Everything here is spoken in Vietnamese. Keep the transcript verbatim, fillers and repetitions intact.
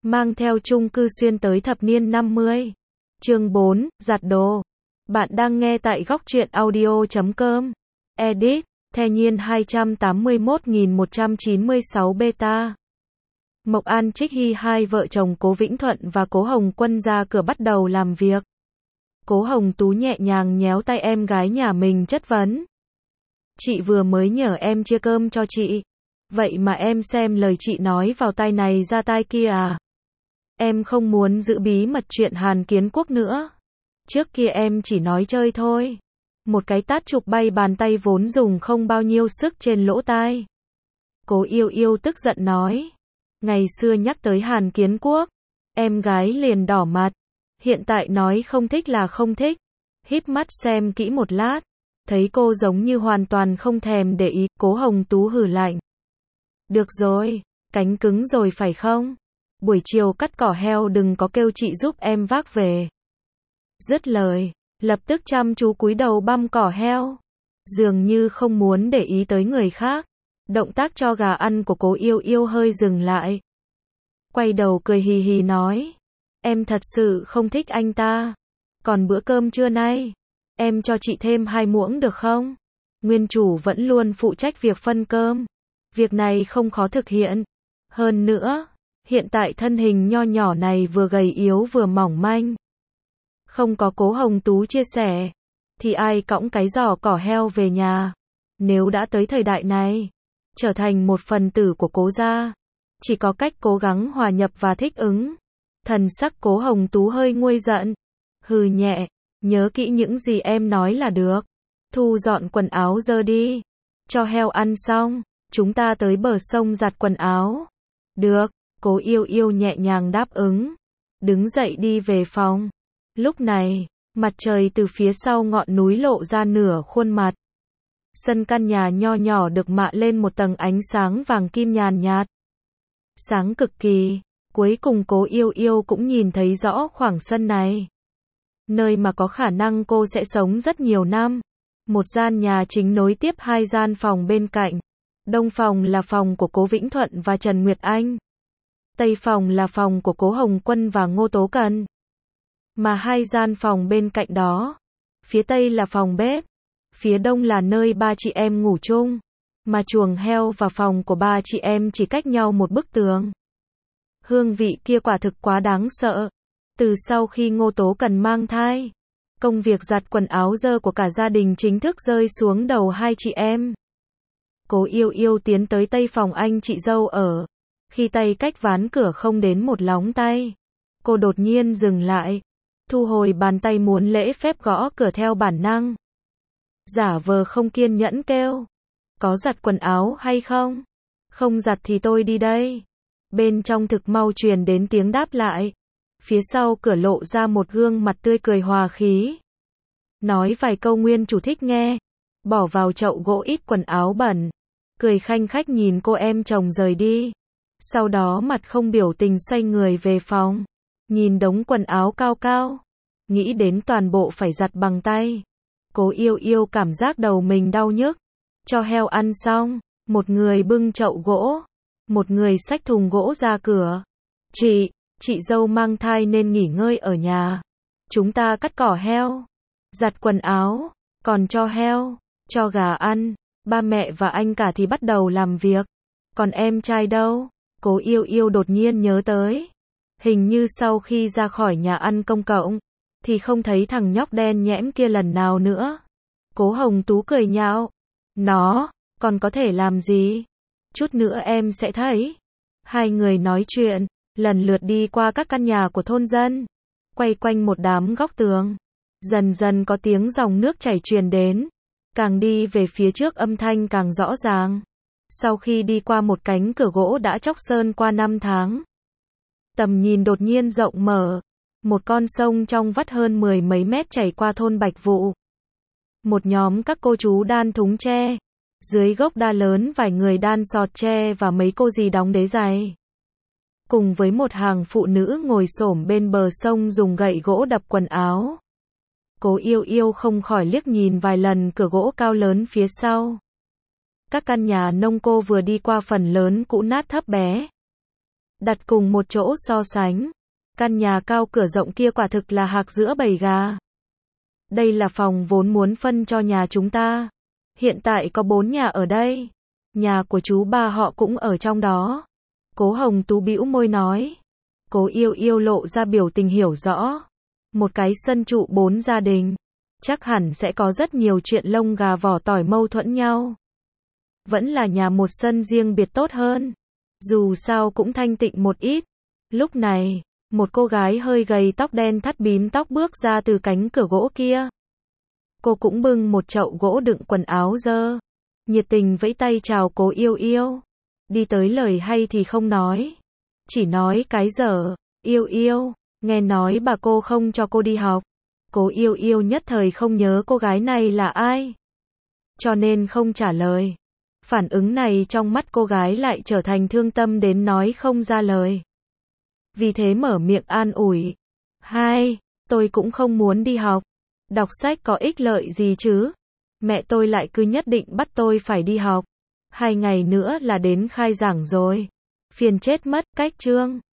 mang theo chung cư xuyên tới thập niên năm mươi. Chương bốn, giặt đồ. Bạn đang nghe tại góc truyện audio chấm com. Edit, The Nhiên hai trăm tám mươi mốt nghìn một trăm chín mươi sáu beta. Mộc An Trích Hy hai vợ chồng Cố Vĩnh Thuận và Cố Hồng Quân ra cửa bắt đầu làm việc. Cố Hồng Tú nhẹ nhàng nhéo tay em gái nhà mình chất vấn. Chị vừa mới nhờ em chia cơm cho chị. Vậy mà em xem lời chị nói vào tai này ra tai kia à? Em không muốn giữ bí mật chuyện Hàn Kiến Quốc nữa. Trước kia em chỉ nói chơi thôi. Một cái tát chụp bay bàn tay vốn dùng không bao nhiêu sức trên lỗ tai. Cố Yêu Yêu tức giận nói. Ngày xưa nhắc tới Hàn Kiến Quốc, em gái liền đỏ mặt. Hiện tại nói không thích là không thích. Híp mắt xem kỹ một lát, thấy cô giống như hoàn toàn không thèm để ý. Cố Hồng Tú hừ lạnh. Được rồi, cánh cứng rồi phải không? Buổi chiều cắt cỏ heo đừng có kêu chị giúp em vác về. Dứt lời, lập tức chăm chú cúi đầu băm cỏ heo. Dường như không muốn để ý tới người khác. Động tác cho gà ăn của Cố Yêu Yêu hơi dừng lại. Quay đầu cười hì hì nói. Em thật sự không thích anh ta. Còn bữa cơm trưa nay, em cho chị thêm hai muỗng được không? Nguyên chủ vẫn luôn phụ trách việc phân cơm. Việc này không khó thực hiện. Hơn nữa, hiện tại thân hình nho nhỏ này vừa gầy yếu vừa mỏng manh. Không có Cố Hồng Tú chia sẻ, thì ai cõng cái giỏ cỏ heo về nhà. Nếu đã tới thời đại này, trở thành một phần tử của Cố gia, chỉ có cách cố gắng hòa nhập và thích ứng. Thần sắc Cố Hồng Tú hơi nguôi giận. Hừ nhẹ, nhớ kỹ những gì em nói là được. Thu dọn quần áo dơ đi. Cho heo ăn xong, chúng ta tới bờ sông giặt quần áo. Được, Cố Yêu Yêu nhẹ nhàng đáp ứng. Đứng dậy đi về phòng. Lúc này, mặt trời từ phía sau ngọn núi lộ ra nửa khuôn mặt. Sân căn nhà nho nhỏ được mạ lên một tầng ánh sáng vàng kim nhàn nhạt. Sáng cực kỳ, cuối cùng Cố Yêu Yêu cũng nhìn thấy rõ khoảng sân này. Nơi mà có khả năng cô sẽ sống rất nhiều năm. Một gian nhà chính nối tiếp hai gian phòng bên cạnh. Đông phòng là phòng của Cố Vĩnh Thuận và Trần Nguyệt Anh. Tây phòng là phòng của Cố Hồng Quân và Ngô Tố Cần. Mà hai gian phòng bên cạnh đó, phía Tây là phòng bếp, phía Đông là nơi ba chị em ngủ chung. Mà chuồng heo và phòng của ba chị em chỉ cách nhau một bức tường. Hương vị kia quả thực quá đáng sợ. Từ sau khi Ngô Tố Cần mang thai, công việc giặt quần áo dơ của cả gia đình chính thức rơi xuống đầu hai chị em. Cố Yêu Yêu tiến tới tây phòng anh chị dâu ở. Khi tay cách ván cửa không đến một lóng tay, cô đột nhiên dừng lại, thu hồi bàn tay muốn lễ phép gõ cửa theo bản năng. Giả vờ không kiên nhẫn kêu. Có giặt quần áo hay không? Không giặt thì tôi đi đây. Bên trong thực mau truyền đến tiếng đáp lại. Phía sau cửa lộ ra một gương mặt tươi cười hòa khí. Nói vài câu nguyên chủ thích nghe. Bỏ vào chậu gỗ ít quần áo bẩn. Cười khanh khách nhìn cô em chồng rời đi. Sau đó mặt không biểu tình xoay người về phòng. Nhìn đống quần áo cao cao. Nghĩ đến toàn bộ phải giặt bằng tay. Cố Yêu Yêu cảm giác đầu mình đau nhức. Cho heo ăn xong, một người bưng chậu gỗ, một người xách thùng gỗ ra cửa. Chị, chị dâu mang thai nên nghỉ ngơi ở nhà. Chúng ta cắt cỏ heo, giặt quần áo, còn cho heo, cho gà ăn. Ba mẹ và anh cả thì bắt đầu làm việc. Còn em trai đâu? Cố Yêu Yêu đột nhiên nhớ tới. Hình như sau khi ra khỏi nhà ăn công cộng, thì không thấy thằng nhóc đen nhẽm kia lần nào nữa. Cố Hồng Tú cười nhạo. Nó, còn có thể làm gì? Chút nữa em sẽ thấy. Hai người nói chuyện, lần lượt đi qua các căn nhà của thôn dân. Quay quanh một đám góc tường. Dần dần có tiếng dòng nước chảy truyền đến. Càng đi về phía trước âm thanh càng rõ ràng. Sau khi đi qua một cánh cửa gỗ đã chóc sơn qua năm tháng. Tầm nhìn đột nhiên rộng mở. Một con sông trong vắt hơn mười mấy mét chảy qua thôn Bạch Vụ. Một nhóm các cô chú đan thúng tre. Dưới gốc đa lớn vài người đan sọt tre và mấy cô dì đóng đế giày. Cùng với một hàng phụ nữ ngồi xổm bên bờ sông dùng gậy gỗ đập quần áo. Cố Yêu Yêu không khỏi liếc nhìn vài lần cửa gỗ cao lớn phía sau. Các căn nhà nông cô vừa đi qua phần lớn cũ nát thấp bé. đặt cùng một chỗ so sánh. Căn nhà cao cửa rộng kia quả thực là hạc giữa bầy gà. Đây là phòng vốn muốn phân cho nhà chúng ta. Hiện tại có bốn nhà ở đây. Nhà của chú ba họ cũng ở trong đó. Cố Hồng Tú bĩu môi nói. Cố Yêu Yêu lộ ra biểu tình hiểu rõ. Một cái sân trụ bốn gia đình. Chắc hẳn sẽ có rất nhiều chuyện lông gà vỏ tỏi mâu thuẫn nhau. Vẫn là nhà một sân riêng biệt tốt hơn. Dù sao cũng thanh tịnh một ít. Lúc này, một cô gái hơi gầy tóc đen thắt bím tóc bước ra từ cánh cửa gỗ kia. Cô cũng bưng một chậu gỗ đựng quần áo dơ. Nhiệt tình vẫy tay chào Cố Yêu Yêu. Đi tới lời hay thì không nói. Chỉ nói cái dở. Yêu Yêu, nghe nói bà cô không cho cô đi học. Cố Yêu Yêu nhất thời không nhớ cô gái này là ai. Cho nên không trả lời. Phản ứng này trong mắt cô gái lại trở thành thương tâm đến nói không ra lời. Vì thế mở miệng an ủi. Hai, tôi cũng không muốn đi học. Đọc sách có ích lợi gì chứ? Mẹ tôi lại cứ nhất định bắt tôi phải đi học. Hai ngày nữa là đến khai giảng rồi. Phiền chết mất, cách chương.